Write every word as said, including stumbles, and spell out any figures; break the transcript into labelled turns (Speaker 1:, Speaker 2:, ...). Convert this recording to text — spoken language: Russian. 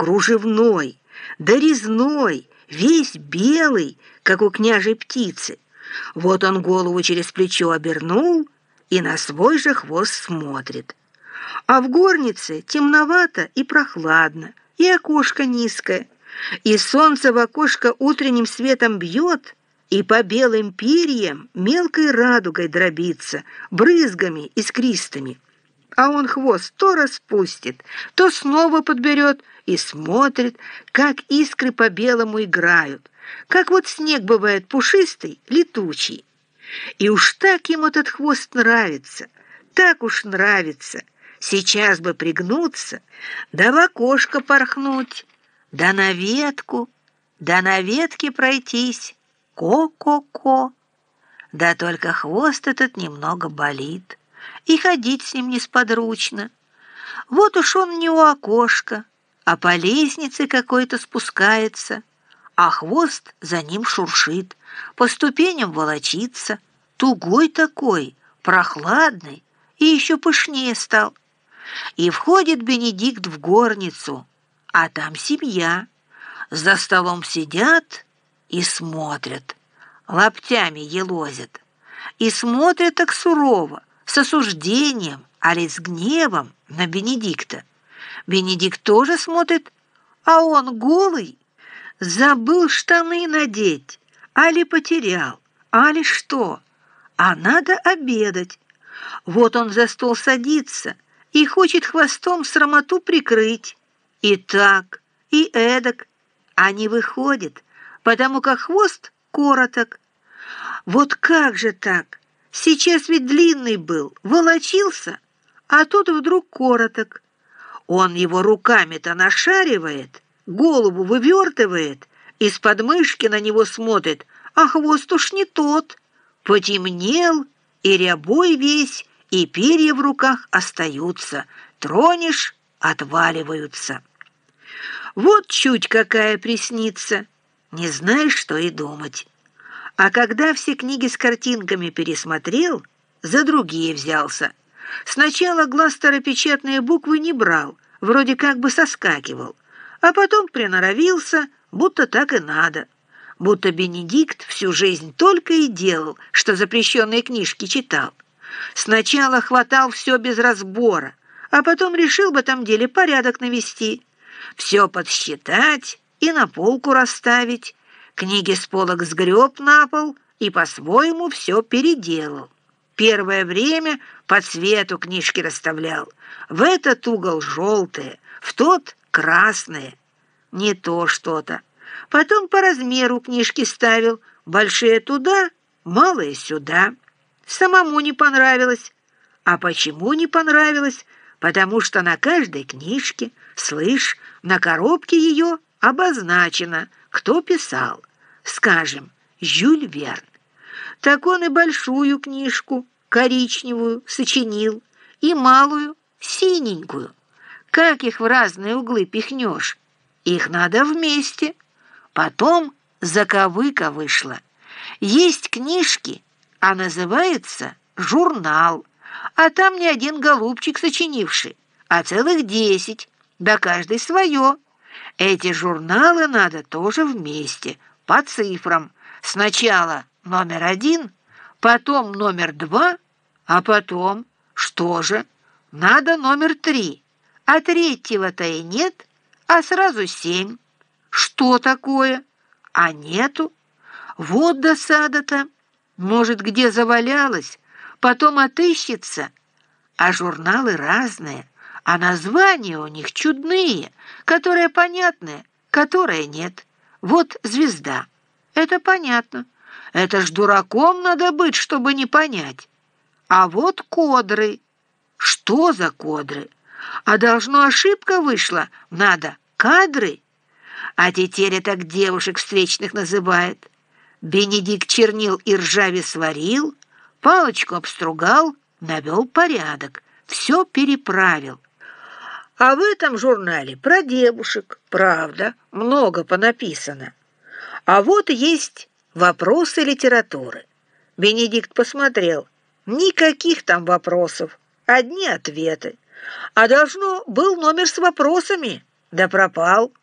Speaker 1: кружевной, да резной, весь белый, как у княжей птицы. Вот он голову через плечо обернул и на свой же хвост смотрит. А в горнице темновато и прохладно, и окошко низкое, и солнце в окошко утренним светом бьет, и по белым перьям мелкой радугой дробится, брызгами искристыми. А он хвост то распустит, то снова подберет и смотрит, как искры по белому играют, как вот снег бывает пушистый, летучий. И уж так ему этот хвост нравится, так уж нравится. Сейчас бы пригнуться, да в окошко порхнуть, да на ветку, да на ветке пройтись, ко-ко-ко. Да только хвост этот немного болит, и ходить с ним несподручно. Вот уж он не у окошка, а по лестнице какой-то спускается, а хвост за ним шуршит, по ступеням волочится, тугой такой, прохладный, и еще пышнее стал. И входит Бенедикт в горницу, а там семья. За столом сидят и смотрят, локтями елозят. И смотрят так сурово, с осуждением, али с гневом на Бенедикта. Бенедикт тоже смотрит, а он голый, забыл штаны надеть, али потерял, али что, а надо обедать. Вот он за стол садится и хочет хвостом срамоту прикрыть. И так, и эдак, а не выходит, потому как хвост короток. Вот как же так? Сейчас ведь длинный был, волочился, а тут вдруг короток. Он его руками-то нашаривает, голову вывертывает, из подмышки на него смотрит, а хвост уж не тот. Потемнел, и рябой весь, и перья в руках остаются. Тронешь — отваливаются. Вот чуть какая приснится, не знаешь, что и думать. А когда все книги с картинками пересмотрел, за другие взялся. Сначала глаз старопечатные буквы не брал, вроде как бы соскакивал, а потом приноровился, будто так и надо. Будто Бенедикт всю жизнь только и делал, что запрещенные книжки читал. Сначала хватал все без разбора, а потом решил в этом деле порядок навести, все подсчитать и на полку расставить. Книги с полок сгреб на пол и по-своему все переделал. Первое время по цвету книжки расставлял. В этот угол желтые, в тот красные. Не то что-то. Потом по размеру книжки ставил. Большие туда, малые сюда. Самому не понравилось. А почему не понравилось? Потому что на каждой книжке, слышь, на коробке ее обозначено, кто писал. Скажем, Жюль Верн. Так он и большую книжку, коричневую, сочинил, и малую, синенькую. Как их в разные углы пихнешь? Их надо вместе. Потом заковыка вышла. Есть книжки, а называется журнал, а там не один голубчик сочинивший, а целых десять, да каждый свое. Эти журналы надо тоже вместе, по цифрам. Сначала номер один, потом номер два, а потом, что же, надо номер три, а третьего-то и нет, а сразу семь. Что такое? А нету. Вот досада-то. Может, где завалялась, потом отыщется. А журналы разные, а названия у них чудные, которые понятные, которые нет. Вот «Звезда». Это понятно. Это ж дураком надо быть, чтобы не понять. А вот «Кодры». Что за кодры? А должно ошибка вышла. Надо «кадры». А тетеря так девушек встречных называет. Бенедикт чернил и ржави сварил, палочку обстругал, навел порядок, все переправил. А в этом журнале про девушек, правда, много понаписано. А вот есть вопросы литературы. Бенедикт посмотрел. Никаких там вопросов, одни ответы. А должно был номер с вопросами. Да пропал.